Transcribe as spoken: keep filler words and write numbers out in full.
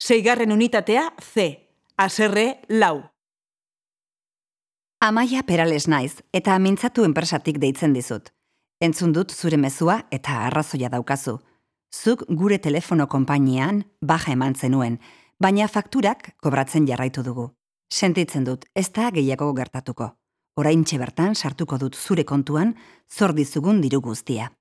Seigarren unitatea C, haserre lau. Amaia Perales naiz, eta mintzatu enpresatik deitzen dizut. Entzun dut zure mezua eta arrazoia daukazu. Zuk gure telefono konpainian baja eman zenuen, baina fakturak kobratzen jarraitu dugu. Sentitzen dut, ez da gehiago gertatuko. Oraintxe bertan sartuko dut zure kontuan zor dizugun diru guztia.